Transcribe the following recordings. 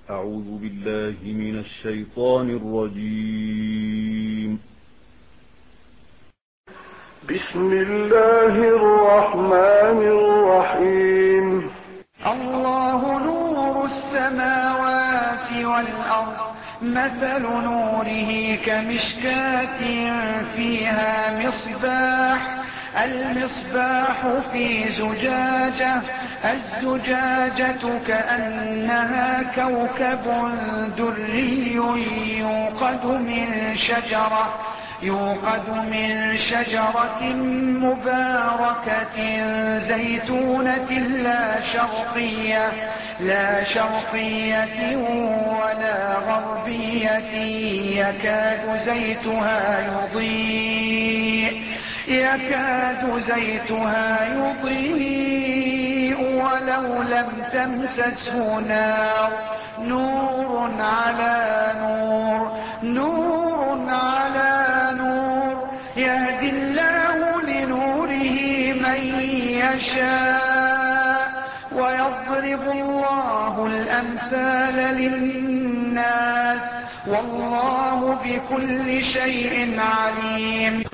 أعوذ بالله من الشيطان الرجيم. بسم الله الرحمن الرحيم. الله نور السماوات والأرض، مثل نوره كمشكاة فيها مصباح، المصباح في زجاجة، الزجاجة كأنها كوكب دري يوقد من شجرة مباركة زيتونة لا شرقية ولا غربية، يكاد زيتها يضيء ولو لم تمسسه نار، نور على نور، يهدي الله لنوره من يشاء، ويضرب الله الأمثال للناس، والله بكل شيء عليم.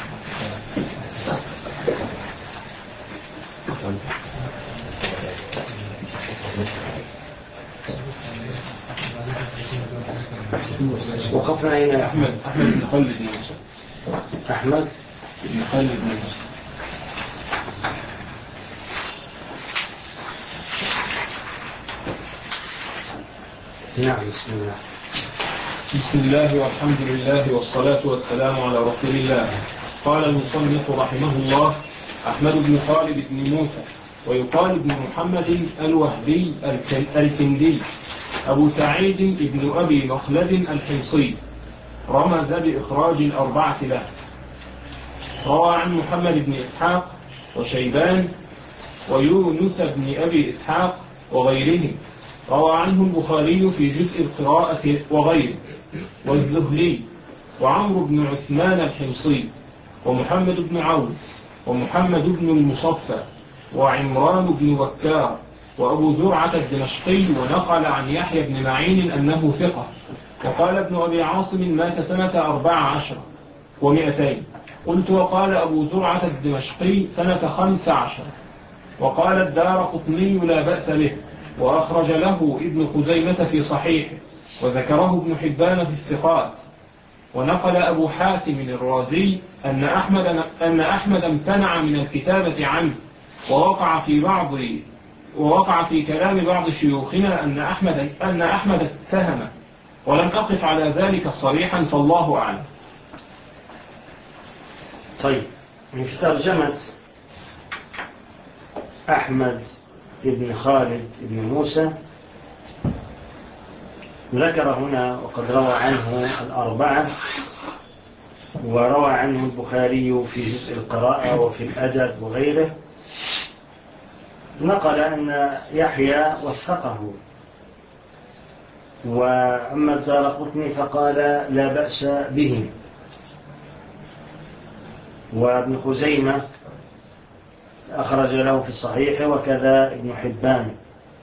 وقفنا إلى أحمد بن خالد موسى. أحمد بن خالد موسى. نعم. بسم الله. بسم الله والحمد لله والصلاة والسلام على رسول الله. قال المصنف رحمه الله: أحمد بن خالد بن موسى، ويقال ابن محمد الوهبي الكندي، أبو سعيد بن أبي مخلد الحمصي، رمز بإخراج الأربعة له. روى عن محمد بن إسحاق وشيبان ويونس بن أبي إسحاق وغيرهم. روى عنه البخاري في جزء القراءة وغيره، والزهلي، وعمرو بن عثمان الحمصي، ومحمد بن عون، ومحمد بن المصفى، وعمران بن بكار، وأبو زرعة الدمشقي. ونقل عن يحيى بن معين أنه ثقة. وقال ابن أبي عاصم مات سنة 14 و200. قلت: وقال أبو زرعة الدمشقي سنة 15. وقال الدارقطني لا بأس به، وأخرج له ابن خزيمة في صحيحه، وذكره ابن حبان في الثقات. ونقل أبو حاتم الرازي أن أحمد امتنع من الكتابة عنه، ووقع في كلام بعض شيوخنا أن أحمد اتهم، ولم أقف على ذلك صريحا، فالله أعلم. طيب، في ترجمة أحمد بن خالد بن موسى ذكر هنا: وقد روى عنه الأربعة، وروى عنه البخاري في جزء القراءة وفي الأدب وغيره. نقل أن يحيى وثقه، وأما الدارقطني فقال لا بأس به، وابن خزيمة أخرج له في الصحيح، وكذا ابن حبان.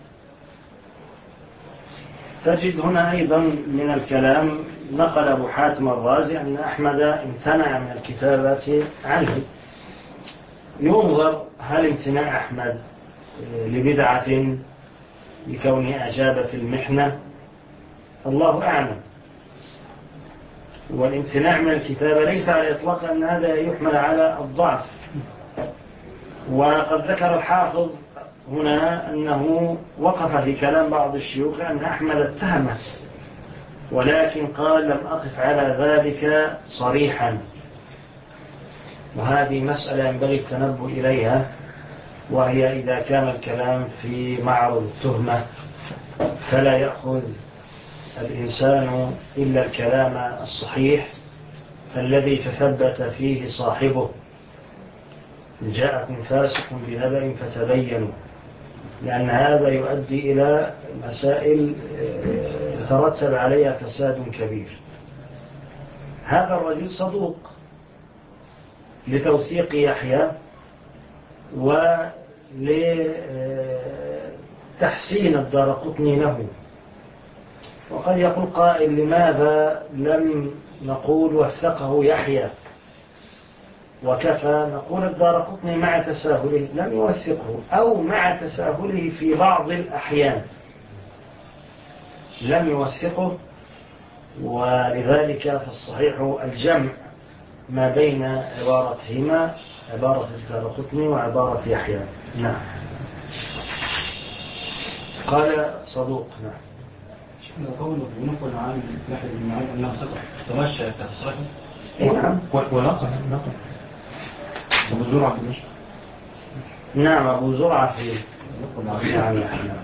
تجد هنا أيضا من الكلام نقل أبو حاتم الرازي أن أحمد امتنع من الكتابة عنه. ينظر هل امتناع أحمد لبدعة لكونه أجاب في المحنة، الله أعلم. والامتناع من الكتابة ليس على إطلاق أن هذا يحمل على الضعف. وقد ذكر الحافظ هنا أنه وقف في كلام بعض الشيوخ أن أحمد اتهمه، ولكن قال لم أقف على ذلك صريحا. وهذه مسألة ينبغي التنبه إليها، وهي إذا كان الكلام في معرض التهمة فلا يأخذ الإنسان إلا الكلام الصحيح الذي تثبت فيه صاحبه. جاءكم فاسق بنبأ فتبينوا، لأن هذا يؤدي إلى مسائل يترتب عليها فساد كبير. هذا الرجل صدوق لتوثيق يحيى ولتحسين الدارقطني له، وقد يقول قائل لماذا لم نقول وثقه يحيى وكفى؟ نقول الدارقطني مع تساهله لم يوثقه، أو مع تساهله في بعض الأحيان لم يوثقه، ولذلك فالصحيح الجمع ما بين عبارتهما، عبارة الدارقطني وعبارة يحيى. نعم. قال صدوق. نعم. قوله بنقل عن يحيى بن معين أنه ثقة تمشى التصحيح. نعم. ونقل أبو زرعة في مشي. نعم أبو زرعة في يعني.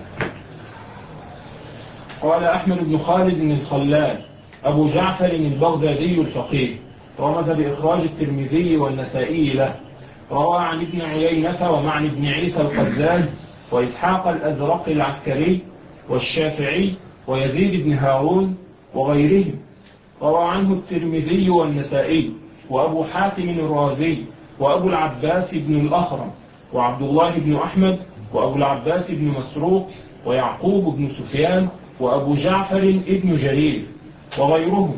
قال أحمد بن خالد الخلال أبو جعفر البغدادي الفقيه، رمز بإخراج الترمذي والنسائي له. روى عن ابن عيينة ومعن بن عيسى القزاز وإسحاق الأزرق العسكري والشافعي ويزيد بن هارون وغيرهم. روى عنه الترمذي والنسائي وأبو حاتم الرازي وأبو العباس بن الأخرم وعبد الله بن أحمد وأبو العباس بن مسروق ويعقوب بن سفيان وأبو جعفر ابن جرير وغيرهم.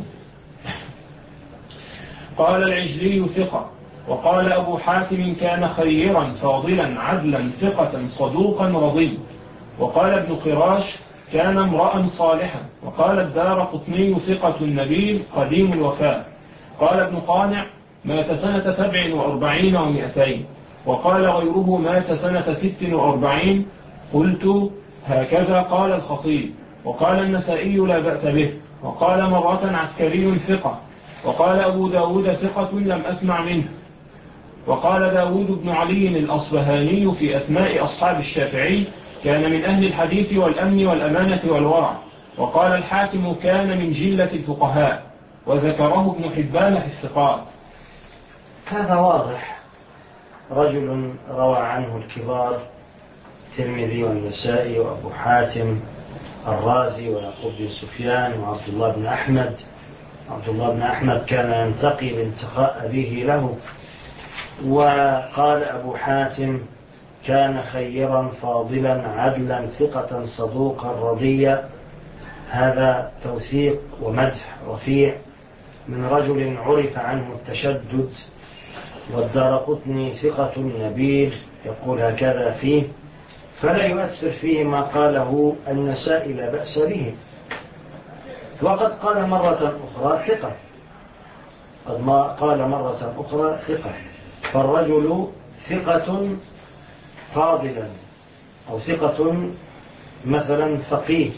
قال العجلي ثقة. وقال أبو حاتم كان خيرا فاضلا عدلا ثقة صدوقا رضي. وقال ابن خراش كان امرأ صالحا. وقال الدارقطني ثقة نبيل قديم الوفاة. قال ابن قانع مات سنة 47 و200. وقال غيره مات سنة 46. قلت هكذا قال الخطيب. وقال النسائي لا بأس به. وقال مرة عسكري ثقة. وقال أبو داود ثقة لم أسمع منه. وقال داود بن علي الأصبهاني في أسماء أصحاب الشافعي كان من أهل الحديث والأمن والأمانة والورع. وقال الحاكم كان من جلة الفقهاء. وذكره ابن حبان في الثقات. هذا واضح، رجل روى عنه الكبار الترمذي والنسائي وأبو حاتم الرازي ويعقوب بن سفيان وعبد الله بن أحمد. عبد الله بن أحمد كان ينتقي بانتقاء أبيه له. وقال أبو حاتم كان خيرا فاضلا عدلا ثقة صدوقا رضيا. هذا توثيق ومدح رفيع من رجل عرف عنه التشدد. والدارقطني ثقة نبيل يقول هكذا فيه، فلا يؤثر فيه ما قاله النسائي لا بأس به. وقد قال مرة أخرى ثقة، قد ما قال مرة أخرى ثقة. فالرجل ثقة فاضلا أو ثقة مثلا فقيه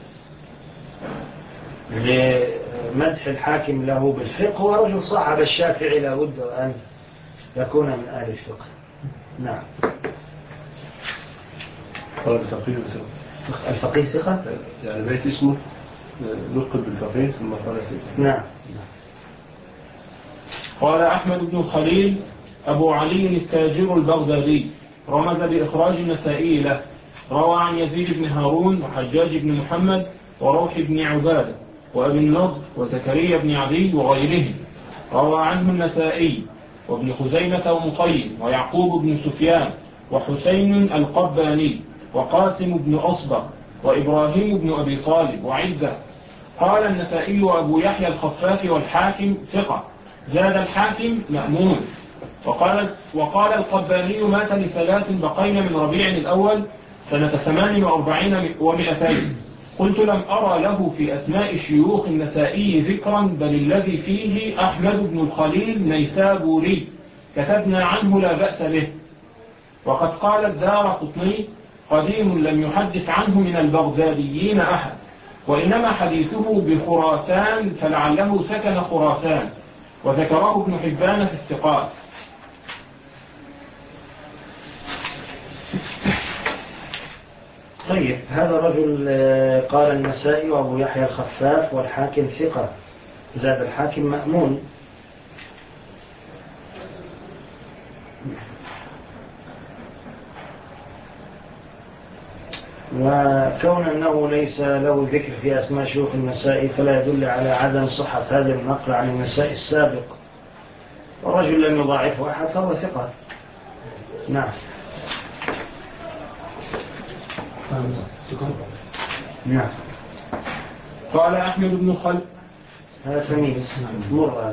لمدح الحاكم له بالفقه، ورجل صاحب الشافعي لا بد أن يكون من أهل الفقه. نعم. الفقيه ثقة يعني بيت اسمه نقل بالفقيه ثم قال ثقة. نعم. قال أحمد بن خليل أبو علي التاجر البغدادي، رمز بإخراج النسائي له. روى عن يزيد بن هارون وحجاج بن محمد وروح بن عبادة وأبي النضر وزكريا بن عدي وغيرهم. روى عنه النسائي وابن خزيمة ومطيب ويعقوب بن سفيان وحسين القباني وقاسم بن أصبر وإبراهيم بن أبي طالب وعدة. قال النسائي وأبو يحيى الخفاف والحاكم ثقة. زاد الحاكم مأمون. وقال القباني مات ل3 بقين من ربيع الأول سنة 48 و200. قلت لم أرى له في أسماء شيوخ النسائي ذكرا، بل الذي فيه أحمد بن الخليل نيسابوري كتبنا عنه لا بأس به. وقد قال الدارقطني قديم لم يحدث عنه من البغداديين أحد، وإنما حديثه بخراسان فلعله سكن خراسان. وذكره ابن حبان في الثقات. طيب، هذا الرجل قال النسائي وأبو يحيى الخفاف والحاكم ثقة. زاد الحاكم مأمون. وكون أنه ليس له ذكر في أسماء شيوخ النسائي فلا يدل على عدم صحة هذا النقل عن النسائي السابق. والرجل لم يضاعفه أحد فهو ثقة. نعم. نعم. قال أحمد بن خلاد. هذا تمييز مرة.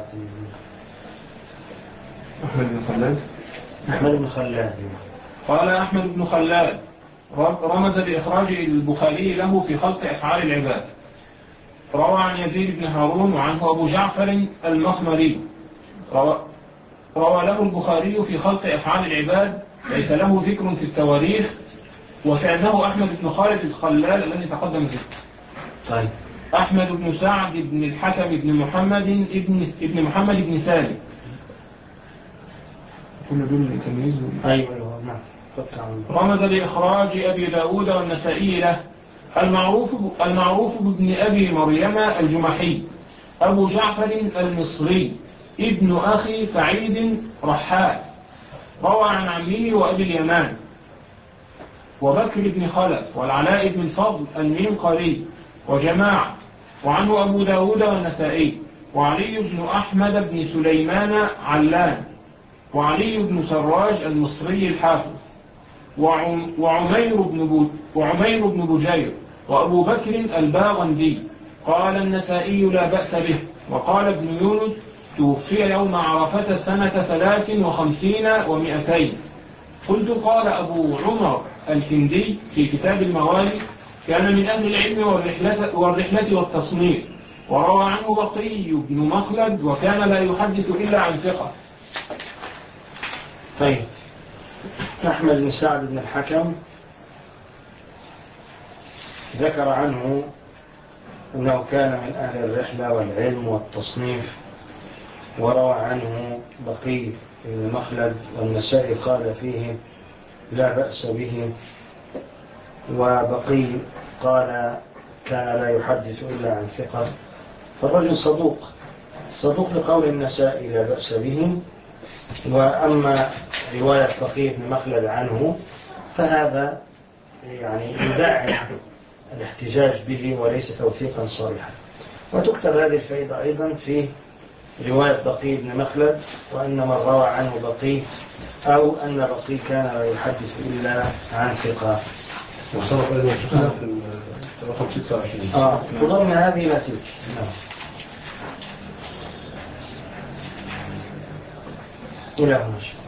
أحمد بن خلاد. قال أحمد بن خلاد رمز بإخراج البخاري له في خلق أفعال العباد. روى عن يزيد بن هارون وعنه أبو جعفر المخمري. روى له البخاري في خلق أفعال العباد، ليس له ذكر في التواريخ، وكأنه أحمد بن خالد الخلال الذي تقدم ذكره. طيب. أحمد بن سعد بن الحكم بن محمد ابن محمد بن سالم. كل دول تمييز. أيوة نعم. رمز لإخراج أبي داود والنسائي له. المعروف بابن أبي مريم الجمحي، أبو جعفر المصري، ابن أخي سعيد رحال. روى عن عمه وأبي اليمان وبكر بن خلف والعلاء بن الفضل المنقري وجماعة، وعنه أبو داود والنسائي، وعلي بن أحمد بن سليمان علان، وعلي بن سراج المصري الحافظ، وعمير بن بجير، وأبو بكر الباغندي. قال النسائي لا بأس به. وقال ابن يونس توفي يوم عرفة سنة 53 و200. قلت قال أبو عمر الكندي في كتاب الموالي كان من أهل العلم والرحلة والتصنيف، وروى عنه بقي بن مخلد وكان لا يحدث إلا عن ثقة. طيب. أحمد بن سعد بن الحكم ذكر عنه أنه كان من أهل الرحلة والعلم والتصنيف، وروى عنه بقي بن مخلد، والنسائي قال فيه لا بأس به، وبقي قال كان لا يحدث إلا عن ثقة. فالرجل صدوق لقول النسائي لا بأس به. وأما رواية بقي بن مخلد عنه فهذا يعني يدعي الاحتجاج به وليس توثيقا صريحا. وتكتب هذه الفائدة أيضا في رواية بقي بن مخلد، وأن من روى عنه بقي أو أن بقي كان لا يحدث إلا عن ثقة. وصرف أيضا شكرا في رقم 26. وضمن هذه لا تلك. إلى هنا.